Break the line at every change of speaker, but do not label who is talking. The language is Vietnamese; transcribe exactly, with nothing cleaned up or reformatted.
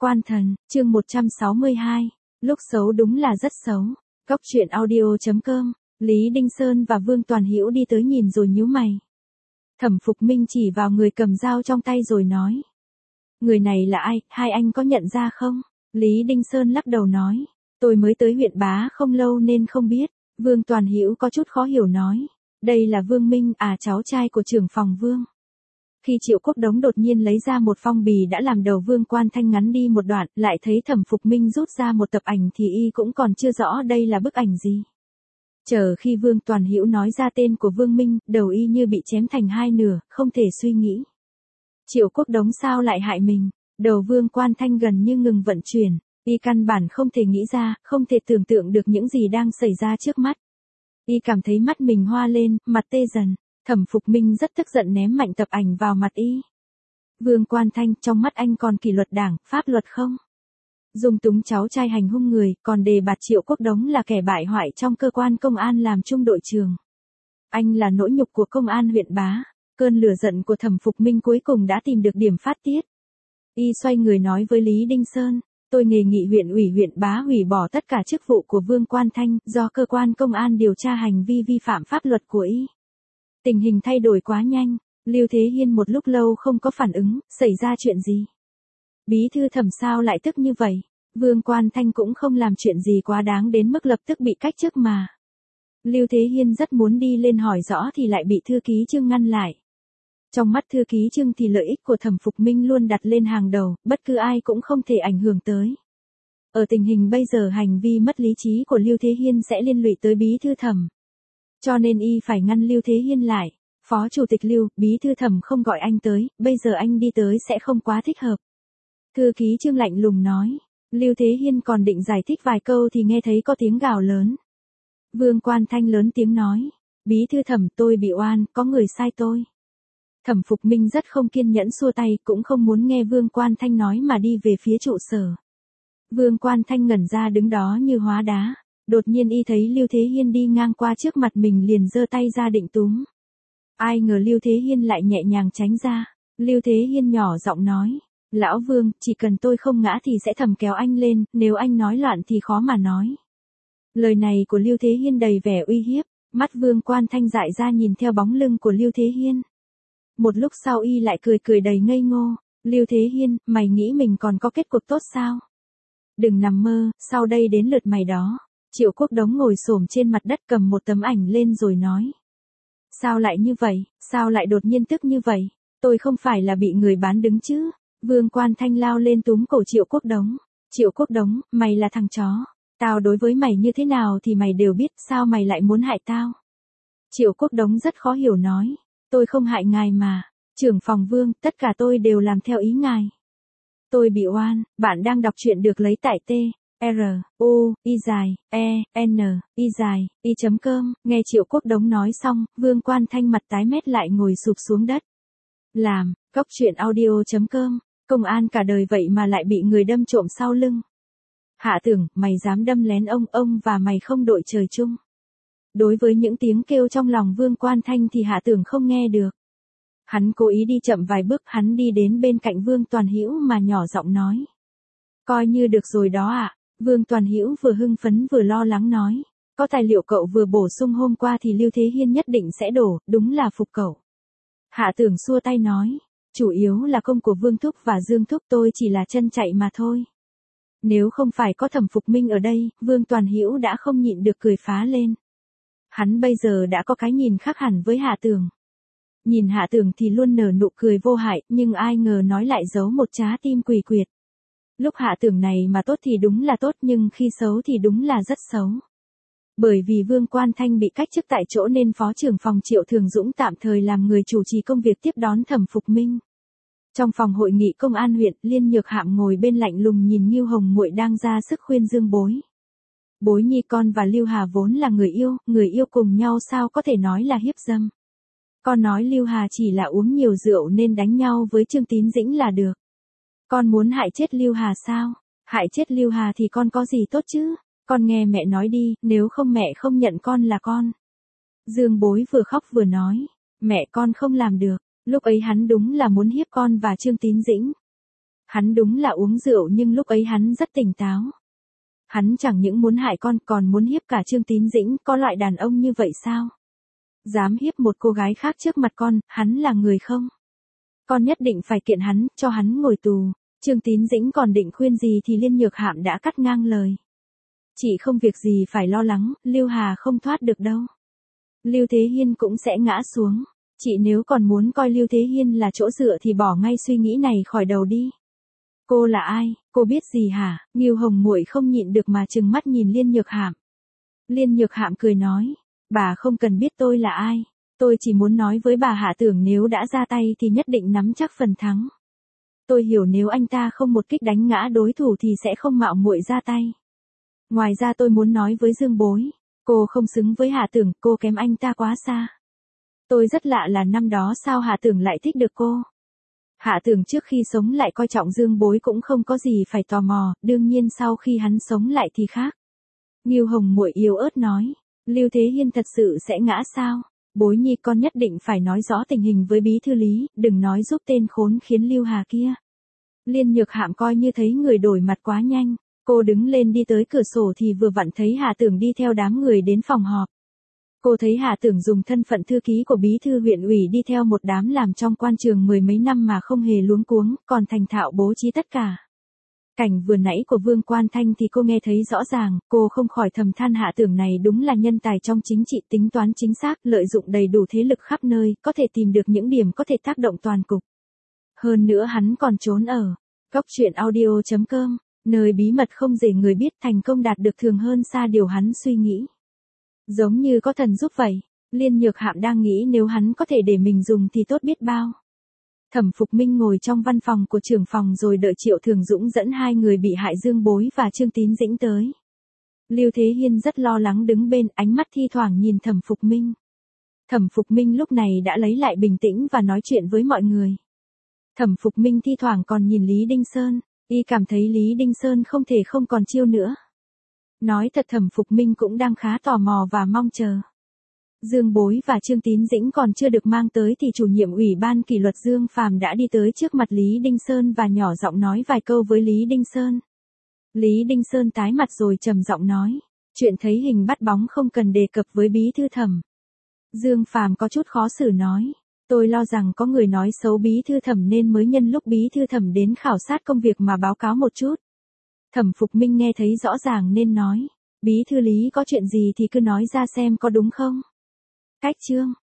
Quan Thần, chương một trăm sáu mươi hai. Lúc xấu đúng là rất xấu. Cóc truyện audio chấm com. Lý Đinh Sơn và Vương Toàn Hữu đi tới nhìn rồi nhíu mày. Thẩm Phục Minh chỉ vào người cầm dao trong tay rồi nói. Người này là ai, hai anh có nhận ra không? Lý Đinh Sơn lắc đầu nói. Tôi mới tới huyện Bá không lâu nên không biết. Vương Toàn Hữu có chút khó hiểu nói. Đây là Vương Minh, à cháu trai của trưởng phòng Vương. Khi Triệu Quốc Đống đột nhiên lấy ra một phong bì đã làm đầu Vương Quan Thanh ngắn đi một đoạn, lại thấy Thẩm Phục Minh rút ra một tập ảnh thì y cũng còn chưa rõ đây là bức ảnh gì. Chờ khi Vương Toàn Hữu nói ra tên của Vương Minh, đầu y như bị chém thành hai nửa, không thể suy nghĩ. Triệu Quốc Đống sao lại hại mình? Đầu Vương Quan Thanh gần như ngừng vận chuyển, y căn bản không thể nghĩ ra, không thể tưởng tượng được những gì đang xảy ra trước mắt. Y cảm thấy mắt mình hoa lên, mặt tê dần. Thẩm Phục Minh rất tức giận ném mạnh tập ảnh vào mặt y. Vương Quan Thanh, trong mắt anh còn kỷ luật đảng, pháp luật không? Dung túng cháu trai hành hung người, còn đề bạt Triệu Quốc Đống là kẻ bại hoại trong cơ quan công an làm trung đội trưởng. Anh là nỗi nhục của công an huyện Bá. Cơn lửa giận của Thẩm Phục Minh cuối cùng đã tìm được điểm phát tiết. Y xoay người nói với Lý Đinh Sơn, tôi đề nghị huyện ủy huyện Bá hủy bỏ tất cả chức vụ của Vương Quan Thanh, do cơ quan công an điều tra hành vi vi phạm pháp luật của y. Tình hình thay đổi quá nhanh, Lưu Thế Hiên một lúc lâu không có phản ứng, xảy ra chuyện gì? Bí thư Thẩm sao lại tức như vậy? Vương Quan Thanh cũng không làm chuyện gì quá đáng đến mức lập tức bị cách chức mà. Lưu Thế Hiên rất muốn đi lên hỏi rõ thì lại bị thư ký Trương ngăn lại. Trong mắt thư ký Trương thì lợi ích của Thẩm Phục Minh luôn đặt lên hàng đầu, bất cứ ai cũng không thể ảnh hưởng tới. Ở tình hình bây giờ hành vi mất lý trí của Lưu Thế Hiên sẽ liên lụy tới bí thư Thẩm. Cho nên y phải ngăn Lưu Thế Hiên lại. Phó chủ tịch Lưu, bí thư Thẩm không gọi anh tới, bây giờ anh đi tới sẽ không quá thích hợp. Thư ký Trương lạnh lùng nói. Lưu Thế Hiên còn định giải thích vài câu thì nghe thấy có tiếng gào lớn. Vương Quan Thanh lớn tiếng nói. Bí thư Thẩm, tôi bị oan, có người sai tôi. Thẩm Phục Minh rất không kiên nhẫn xua tay, cũng không muốn nghe Vương Quan Thanh nói mà đi về phía trụ sở. Vương Quan Thanh ngẩn ra đứng đó như hóa đá. Đột nhiên y thấy Lưu Thế Hiên đi ngang qua trước mặt mình liền giơ tay ra định túm. Ai ngờ Lưu Thế Hiên lại nhẹ nhàng tránh ra. Lưu Thế Hiên nhỏ giọng nói. Lão Vương, chỉ cần tôi không ngã thì sẽ thầm kéo anh lên, nếu anh nói loạn thì khó mà nói. Lời này của Lưu Thế Hiên đầy vẻ uy hiếp, mắt Vương Quan Thanh dại ra nhìn theo bóng lưng của Lưu Thế Hiên. Một lúc sau y lại cười cười đầy ngây ngô. Lưu Thế Hiên, mày nghĩ mình còn có kết cục tốt sao? Đừng nằm mơ, sau đây đến lượt mày đó. Triệu Quốc Đống ngồi xổm trên mặt đất cầm một tấm ảnh lên rồi nói. Sao lại như vậy, sao lại đột nhiên tức như vậy? Tôi không phải là bị người bán đứng chứ? Vương Quan Thanh lao lên túm cổ Triệu Quốc Đống. Triệu Quốc Đống, mày là thằng chó. Tao đối với mày như thế nào thì mày đều biết, sao mày lại muốn hại tao? Triệu Quốc Đống rất khó hiểu nói. Tôi không hại ngài mà. Trưởng phòng Vương, tất cả tôi đều làm theo ý ngài. Tôi bị oan, bạn đang đọc truyện được lấy tại T. R, U, Y dài, E, N, Y dài, Y chấm com, nghe Triệu Quốc Đống nói xong, Vương Quan Thanh mặt tái mét lại ngồi sụp xuống đất. Làm, cóc truyện audio chấm com, công an cả đời vậy mà lại bị người đâm trộm sau lưng. Hạ Tưởng, mày dám đâm lén ông, ông và mày không đội trời chung. Đối với những tiếng kêu trong lòng Vương Quan Thanh thì Hạ Tưởng không nghe được. Hắn cố ý đi chậm vài bước, hắn đi đến bên cạnh Vương Toàn Hữu mà nhỏ giọng nói. Coi như được rồi đó ạ. À. Vương Toàn Hữu vừa hưng phấn vừa lo lắng nói. Có tài liệu cậu vừa bổ sung hôm qua thì Lưu Thế Hiên nhất định sẽ đổ, đúng là phục cậu. Hạ Tưởng xua tay nói. Chủ yếu là công của Vương Thúc và Dương Thúc, tôi chỉ là chân chạy mà thôi. Nếu không phải có Thẩm Phục Minh ở đây, Vương Toàn Hữu đã không nhịn được cười phá lên. Hắn bây giờ đã có cái nhìn khác hẳn với Hạ Tưởng. Nhìn Hạ Tưởng thì luôn nở nụ cười vô hại, nhưng ai ngờ nói lại giấu một trái tim quỷ quyệt. Lúc Hạ Tưởng này mà tốt thì đúng là tốt, nhưng khi xấu thì đúng là rất xấu. Bởi vì Vương Quan Thanh bị cách chức tại chỗ nên Phó trưởng phòng Triệu Thường Dũng tạm thời làm người chủ trì công việc tiếp đón Thẩm Phục Minh. Trong phòng hội nghị công an huyện, Liên Nhược Hạm ngồi bên lạnh lùng nhìn Ngưu Hồng Muội đang ra sức khuyên Dương Bối. Bối nhi con và Lưu Hà vốn là người yêu, người yêu cùng nhau sao có thể nói là hiếp dâm. Con nói Lưu Hà chỉ là uống nhiều rượu nên đánh nhau với Trương Tín Dĩnh là được. Con muốn hại chết Lưu Hà sao? Hại chết Lưu Hà thì con có gì tốt chứ? Con nghe mẹ nói đi, nếu không mẹ không nhận con là con. Dương Bối vừa khóc vừa nói, mẹ con không làm được, lúc ấy hắn đúng là muốn hiếp con và Trương Tín Dĩnh. Hắn đúng là uống rượu nhưng lúc ấy hắn rất tỉnh táo. Hắn chẳng những muốn hại con còn muốn hiếp cả Trương Tín Dĩnh, có loại đàn ông như vậy sao? Dám hiếp một cô gái khác trước mặt con, hắn là người không? Con nhất định phải kiện hắn, cho hắn ngồi tù. Trương Tín Dĩnh còn định khuyên gì thì Liên Nhược Hạm đã cắt ngang lời. Chị không việc gì phải lo lắng, Lưu Hà không thoát được đâu. Lưu Thế Hiên cũng sẽ ngã xuống. Chị nếu còn muốn coi Lưu Thế Hiên là chỗ dựa thì bỏ ngay suy nghĩ này khỏi đầu đi. Cô là ai, cô biết gì hả? Ngưu Hồng Muội không nhịn được mà trừng mắt nhìn Liên Nhược Hạm. Liên Nhược Hạm cười nói, bà không cần biết tôi là ai. Tôi chỉ muốn nói với bà Hạ Tưởng nếu đã ra tay thì nhất định nắm chắc phần thắng. Tôi hiểu nếu anh ta không một kích đánh ngã đối thủ thì sẽ không mạo muội ra tay. Ngoài ra tôi muốn nói với Dương Bối, cô không xứng với Hạ Tưởng, cô kém anh ta quá xa. Tôi rất lạ là năm đó sao Hạ Tưởng lại thích được cô. Hạ Tưởng trước khi sống lại coi trọng Dương Bối cũng không có gì phải tò mò, đương nhiên sau khi hắn sống lại thì khác. Ngưu Hồng Muội yếu ớt nói, Lưu Thế Hiên thật sự sẽ ngã sao? Bối nhi con nhất định phải nói rõ tình hình với bí thư Lý, đừng nói giúp tên khốn khiến Lưu Hà kia. Liên Nhược Hạm coi như thấy người đổi mặt quá nhanh, cô đứng lên đi tới cửa sổ thì vừa vặn thấy Hạ Tưởng đi theo đám người đến phòng họp. Cô thấy Hạ Tưởng dùng thân phận thư ký của bí thư huyện ủy đi theo một đám làm trong quan trường mười mấy năm mà không hề luống cuống, còn thành thạo bố trí tất cả. Cảnh vừa nãy của Vương Quan Thanh thì cô nghe thấy rõ ràng, cô không khỏi thầm than Hạ Tưởng này đúng là nhân tài trong chính trị, tính toán chính xác, lợi dụng đầy đủ thế lực khắp nơi, có thể tìm được những điểm có thể tác động toàn cục. Hơn nữa hắn còn trốn ở Cốc Truyện Audio chấm com, nơi bí mật không để người biết, thành công đạt được thường hơn xa điều hắn suy nghĩ. Giống như có thần giúp vậy, Liên Nhược Hạm đang nghĩ nếu hắn có thể để mình dùng thì tốt biết bao. Thẩm Phục Minh ngồi trong văn phòng của trưởng phòng rồi đợi Triệu Thường Dũng dẫn hai người bị hại Dương Bối và Trương Tín Dĩnh tới. Lưu Thế Hiên rất lo lắng đứng bên, ánh mắt thi thoảng nhìn Thẩm Phục Minh. Thẩm Phục Minh lúc này đã lấy lại bình tĩnh và nói chuyện với mọi người. Thẩm Phục Minh thi thoảng còn nhìn Lý Đinh Sơn, y cảm thấy Lý Đinh Sơn không thể không còn chiêu nữa. Nói thật Thẩm Phục Minh cũng đang khá tò mò và mong chờ. Dương Bối và Trương Tín Dĩnh còn chưa được mang tới thì chủ nhiệm ủy ban kỷ luật Dương Phàm đã đi tới trước mặt Lý Đinh Sơn và nhỏ giọng nói vài câu với Lý Đinh Sơn. Lý Đinh Sơn tái mặt rồi trầm giọng nói, chuyện thấy hình bắt bóng không cần đề cập với bí thư Thẩm. Dương Phàm có chút khó xử nói, tôi lo rằng có người nói xấu bí thư Thẩm nên mới nhân lúc bí thư Thẩm đến khảo sát công việc mà báo cáo một chút. Thẩm Phục Minh nghe thấy rõ ràng nên nói, bí thư Lý có chuyện gì thì cứ nói ra xem có đúng không? Cách chương